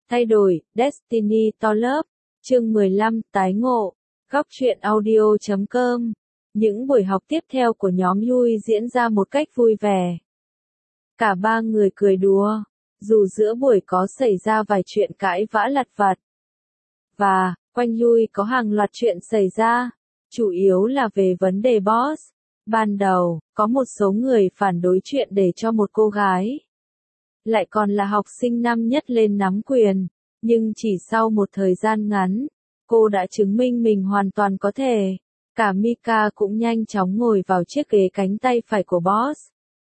Thay đổi, Destiny to lớp. Chương 15, tái ngộ. Góc truyện audio.com. Những buổi học tiếp theo của nhóm Yui diễn ra một cách vui vẻ. Cả ba người cười đùa, dù giữa buổi có xảy ra vài chuyện cãi vã lặt vặt. Và, quanh Yui có hàng loạt chuyện xảy ra, chủ yếu là về vấn đề boss. Ban đầu, có một số người phản đối chuyện để cho một cô gái, lại còn là học sinh năm nhất lên nắm quyền, nhưng chỉ sau một thời gian ngắn, cô đã chứng minh mình hoàn toàn có thể. Cả Mika cũng nhanh chóng ngồi vào chiếc ghế cánh tay phải của boss.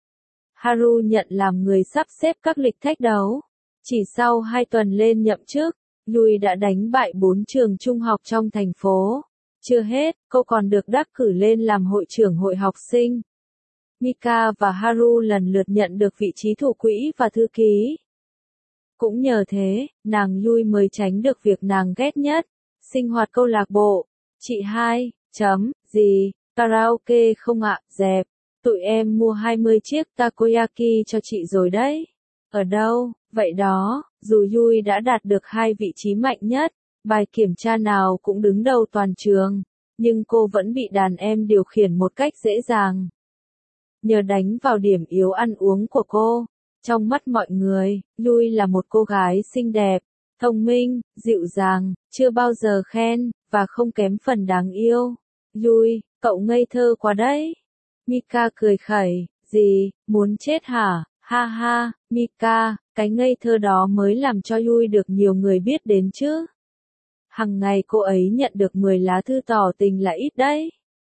Haru nhận làm người sắp xếp các lịch thách đấu. Chỉ sau 2 tuần lên nhậm chức, Yui đã đánh bại 4 trường trung học trong thành phố. Chưa hết, cô còn được đắc cử lên làm hội trưởng hội học sinh. Mika và Haru lần lượt nhận được vị trí thủ quỹ và thư ký. Cũng nhờ thế, nàng Yui mới tránh được việc nàng ghét nhất, sinh hoạt câu lạc bộ. Chị hai, gì, karaoke không ạ, dẹp. Tụi em mua 20 chiếc takoyaki cho chị rồi đấy. Ở đâu, vậy đó, dù Yui đã đạt được 2 vị trí mạnh nhất, bài kiểm tra nào cũng đứng đầu toàn trường, nhưng cô vẫn bị đàn em điều khiển một cách dễ dàng. Nhờ đánh vào điểm yếu ăn uống của cô, trong mắt mọi người, Yui là một cô gái xinh đẹp, thông minh, dịu dàng, chưa bao giờ khen, và không kém phần đáng yêu. Yui, cậu ngây thơ quá đấy. Mika cười khẩy, gì, muốn chết hả? Ha ha, Mika, cái ngây thơ đó mới làm cho Yui được nhiều người biết đến chứ. Hằng ngày cô ấy nhận được 10 lá thư tỏ tình là ít đấy.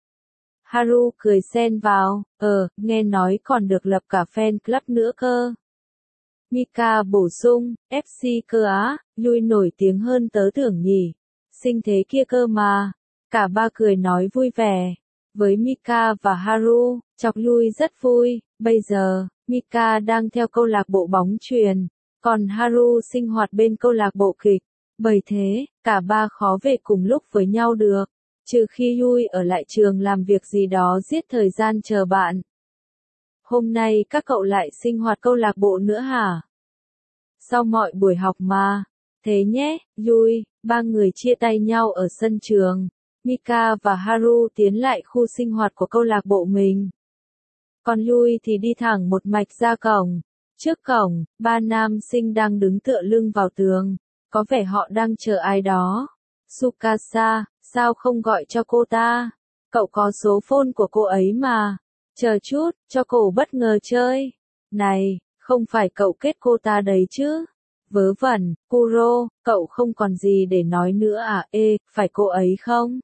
Haru cười xen vào, nghe nói còn được lập cả fan club nữa cơ. Mika bổ sung, FC cơ á, Yui nổi tiếng hơn tớ tưởng nhỉ. Xinh thế kia cơ mà. Cả ba cười nói vui vẻ. Với Mika và Haru, chọc Yui rất vui. Bây giờ, Mika đang theo câu lạc bộ bóng chuyền, còn Haru sinh hoạt bên câu lạc bộ kịch. Bởi thế, cả ba khó về cùng lúc với nhau được, trừ khi Yui ở lại trường làm việc gì đó giết thời gian chờ bạn. Hôm nay các cậu lại sinh hoạt câu lạc bộ nữa hả? Sau mọi buổi học mà. Thế nhé, Yui, ba người chia tay nhau ở sân trường. Mika và Haru tiến lại khu sinh hoạt của câu lạc bộ mình. Còn Yui thì đi thẳng một mạch ra cổng. Trước cổng, 3 nam sinh đang đứng tựa lưng vào tường. Có vẻ họ đang chờ ai đó. Tsukasa, sao không gọi cho cô ta? Cậu có số phone của cô ấy mà. Chờ chút, cho cô bất ngờ chơi. Này, không phải cậu kết cô ta đấy chứ? Vớ vẩn, Kuro, cậu không còn gì để nói nữa à? Phải cô ấy không?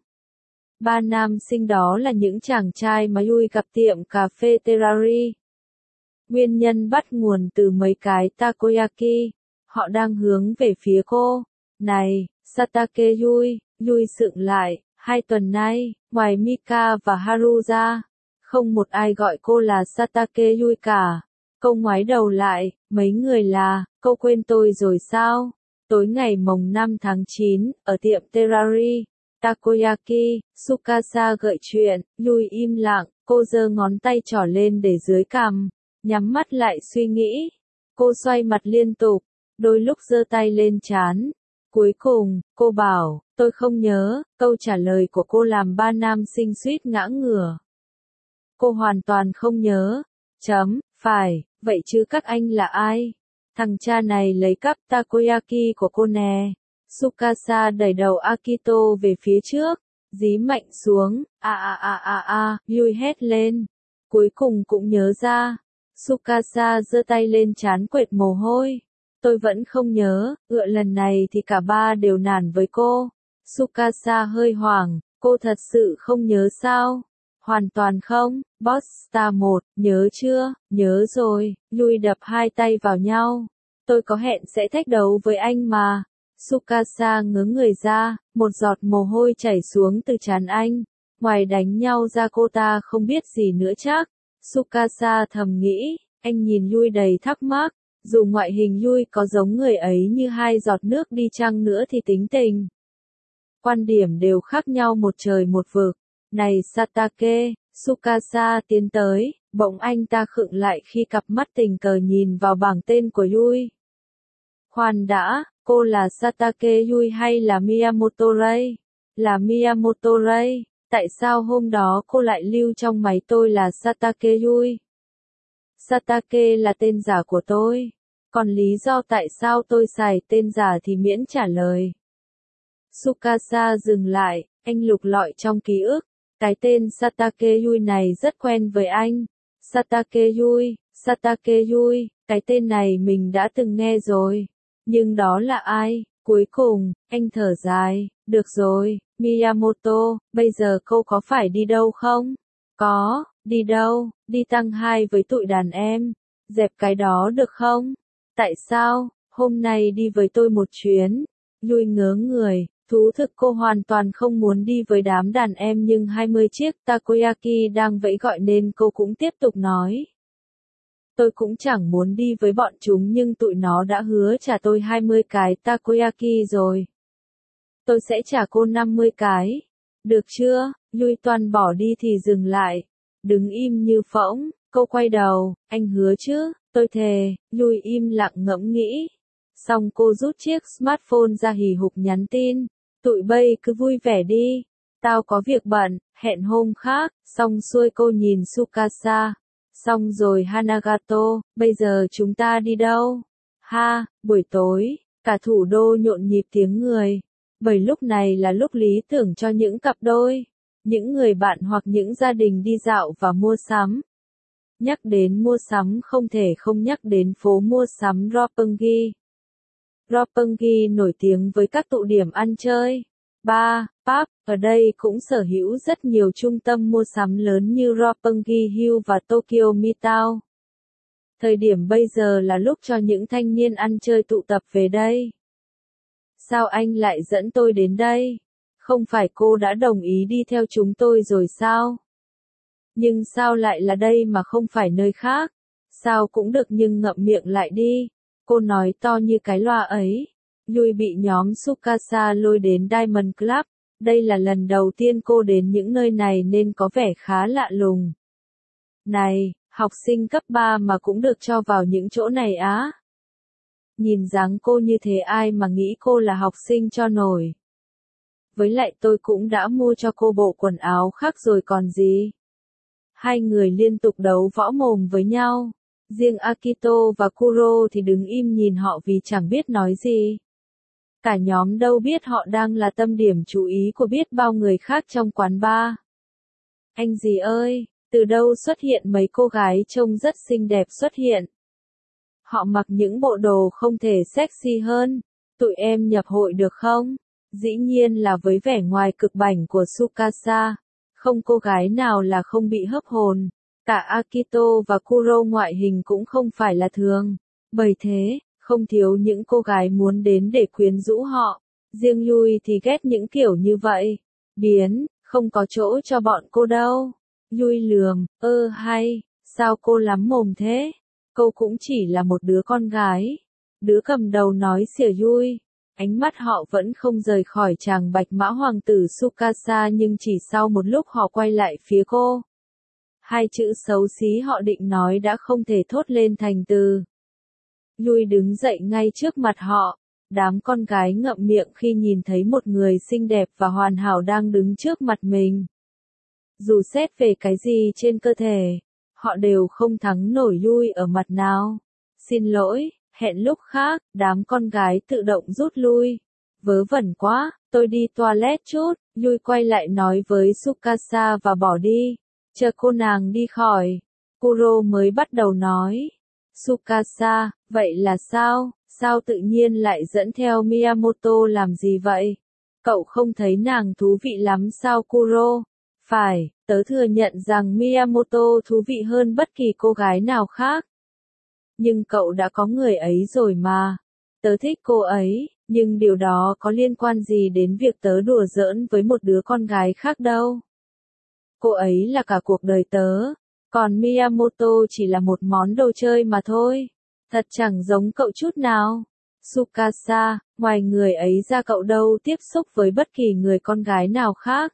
3 nam sinh đó là những chàng trai mà Yui gặp tiệm cà phê Terari. Nguyên nhân bắt nguồn từ mấy cái takoyaki. Họ đang hướng về phía cô. Này, Satake Yui, Yui sượng lại, 2 tuần nay, ngoài Mika và Haru ra, không một ai gọi cô là Satake Yui cả. Cô ngoái đầu lại, mấy người là, cô quên tôi rồi sao? Tối ngày mồng 5 tháng 9, ở tiệm Terari, Takoyaki, Tsukasa gợi chuyện, Yui im lặng, cô giơ ngón tay trỏ lên để dưới cằm, nhắm mắt lại suy nghĩ. Cô xoay mặt liên tục, đôi lúc giơ tay lên trán. Cuối cùng, cô bảo, tôi không nhớ, câu trả lời của cô làm 3 nam sinh suýt ngã ngửa. Cô hoàn toàn không nhớ. Phải, vậy chứ các anh là ai? Thằng cha này lấy cắp takoyaki của cô nè. Tsukasa đẩy đầu Akito về phía trước, dí mạnh xuống, Yui hét lên. Cuối cùng cũng nhớ ra. Tsukasa giơ tay lên trán quệt mồ hôi. Tôi vẫn không nhớ, lần này thì cả ba đều nản với cô. Tsukasa hơi hoảng, cô thật sự không nhớ sao? Hoàn toàn không, Boss Star 1, nhớ chưa? Nhớ rồi, Yui đập 2 tay vào nhau. Tôi có hẹn sẽ thách đấu với anh mà. Tsukasa ngớ người ra, một giọt mồ hôi chảy xuống từ trán anh. Ngoài đánh nhau ra cô ta không biết gì nữa chắc. Tsukasa thầm nghĩ, anh nhìn Yui đầy thắc mắc. Dù ngoại hình Yui có giống người ấy như 2 giọt nước đi chăng nữa thì tính tình, quan điểm đều khác nhau một trời một vực. Này Satake, Tsukasa tiến tới, bỗng anh ta khựng lại khi cặp mắt tình cờ nhìn vào bảng tên của Yui. Khoan đã, Cô là Satake Yui hay là Miyamoto Rei? Là Miyamoto Rei. Tại sao hôm đó cô lại lưu trong máy tôi là Satake Yui? Satake là tên giả của tôi. Còn lý do tại sao tôi xài tên giả thì miễn trả lời. Tsukasa dừng lại, anh lục lọi trong ký ức. Cái tên Satake Yui này rất quen với anh. Satake Yui, Satake Yui, cái tên này mình đã từng nghe rồi. Nhưng đó là ai? Cuối cùng, anh thở dài, được rồi, Miyamoto, bây giờ cô có phải đi đâu không? Có, đi đâu? Đi tăng 2 với tụi đàn em. Dẹp cái đó được không? Tại sao? Hôm nay đi với tôi một chuyến. Yui ngớ người, thú thực cô hoàn toàn không muốn đi với đám đàn em nhưng 20 chiếc takoyaki đang vẫy gọi nên cô cũng tiếp tục nói. Tôi cũng chẳng muốn đi với bọn chúng nhưng tụi nó đã hứa trả tôi 20 cái takoyaki rồi. Tôi sẽ trả cô 50 cái. Được chưa? Yui toàn bỏ đi thì dừng lại. Đứng im như phỗng, cô quay đầu, anh hứa chứ, tôi thề, Yui im lặng ngẫm nghĩ. Xong cô rút chiếc smartphone ra hì hục nhắn tin. Tụi bay cứ vui vẻ đi. Tao có việc bận, hẹn hôm khác. Xong xuôi cô nhìn Tsukasa. Xong rồi Hanagato, bây giờ chúng ta đi đâu? Ha, buổi tối, cả thủ đô nhộn nhịp tiếng người. Bởi lúc này là lúc lý tưởng cho những cặp đôi, những người bạn hoặc những gia đình đi dạo và mua sắm. Nhắc đến mua sắm không thể không nhắc đến phố mua sắm Roppongi. Roppongi nổi tiếng với các tụ điểm ăn chơi, bar, pub, ở đây cũng sở hữu rất nhiều trung tâm mua sắm lớn như Roppongi Hill và Tokyo Midtown. Thời điểm bây giờ là lúc cho những thanh niên ăn chơi tụ tập về đây. Sao anh lại dẫn tôi đến đây? Không phải cô đã đồng ý đi theo chúng tôi rồi sao? Nhưng sao lại là đây mà không phải nơi khác? Sao cũng được nhưng ngậm miệng lại đi. Cô nói to như cái loa ấy. Yui bị nhóm Tsukasa lôi đến Diamond Club. Đây là lần đầu tiên cô đến những nơi này nên có vẻ khá lạ lùng. Này, học sinh cấp 3 mà cũng được cho vào những chỗ này á? Nhìn dáng cô như thế ai mà nghĩ cô là học sinh cho nổi. Với lại tôi cũng đã mua cho cô bộ quần áo khác rồi còn gì. Hai người liên tục đấu võ mồm với nhau. Riêng Akito và Kuro thì đứng im nhìn họ vì chẳng biết nói gì. Cả nhóm đâu biết họ đang là tâm điểm chú ý của biết bao người khác trong quán bar. Anh gì ơi, từ đâu xuất hiện mấy cô gái trông rất xinh đẹp xuất hiện. Họ mặc những bộ đồ không thể sexy hơn. Tụi em nhập hội được không? Dĩ nhiên là với vẻ ngoài cực bảnh của Tsukasa. Không cô gái nào là không bị hấp hồn. Cả Akito và Kuro ngoại hình cũng không phải là thường. Bởi thế, không thiếu những cô gái muốn đến để quyến rũ họ. Riêng Yui thì ghét những kiểu như vậy. Biến, không có chỗ cho bọn cô đâu. Yui lườm, hay, sao cô lắm mồm thế? Cô cũng chỉ là một đứa con gái. Đứa cầm đầu nói xỉa Yui. Ánh mắt họ vẫn không rời khỏi chàng bạch mã hoàng tử Tsukasa nhưng chỉ sau một lúc họ quay lại phía cô. Hai chữ xấu xí họ định nói đã không thể thốt lên thành từ. Yui đứng dậy ngay trước mặt họ. Đám con gái ngậm miệng khi nhìn thấy một người xinh đẹp và hoàn hảo đang đứng trước mặt mình. Dù xét về cái gì trên cơ thể, họ đều không thắng nổi Yui ở mặt nào. Xin lỗi, hẹn lúc khác, đám con gái tự động rút lui. Vớ vẩn quá, tôi đi toilet chút, Yui quay lại nói với Tsukasa và bỏ đi. Chờ cô nàng đi khỏi, Kuro mới bắt đầu nói. Tsukasa, vậy là sao? Sao tự nhiên lại dẫn theo Miyamoto làm gì vậy? Cậu không thấy nàng thú vị lắm sao Kuro? Phải, tớ thừa nhận rằng Miyamoto thú vị hơn bất kỳ cô gái nào khác. Nhưng cậu đã có người ấy rồi mà. Tớ thích cô ấy, nhưng điều đó có liên quan gì đến việc tớ đùa giỡn với một đứa con gái khác đâu. Cô ấy là cả cuộc đời tớ, còn Miyamoto chỉ là một món đồ chơi mà thôi. Thật chẳng giống cậu chút nào. Tsukasa, ngoài người ấy ra cậu đâu tiếp xúc với bất kỳ người con gái nào khác.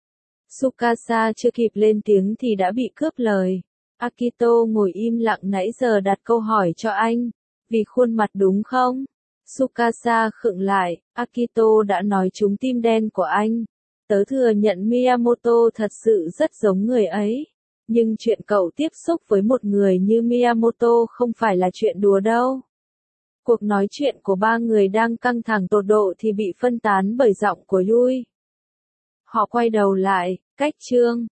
Tsukasa chưa kịp lên tiếng thì đã bị cướp lời. Akito ngồi im lặng nãy giờ đặt câu hỏi cho anh. Vì khuôn mặt đúng không? Tsukasa khựng lại, Akito đã nói trúng tim đen của anh. Tớ thừa nhận Miyamoto thật sự rất giống người ấy. Nhưng chuyện cậu tiếp xúc với một người như Miyamoto không phải là chuyện đùa đâu. Cuộc nói chuyện của ba người đang căng thẳng tột độ thì bị phân tán bởi giọng của Yui. Họ quay đầu lại, cách Trương.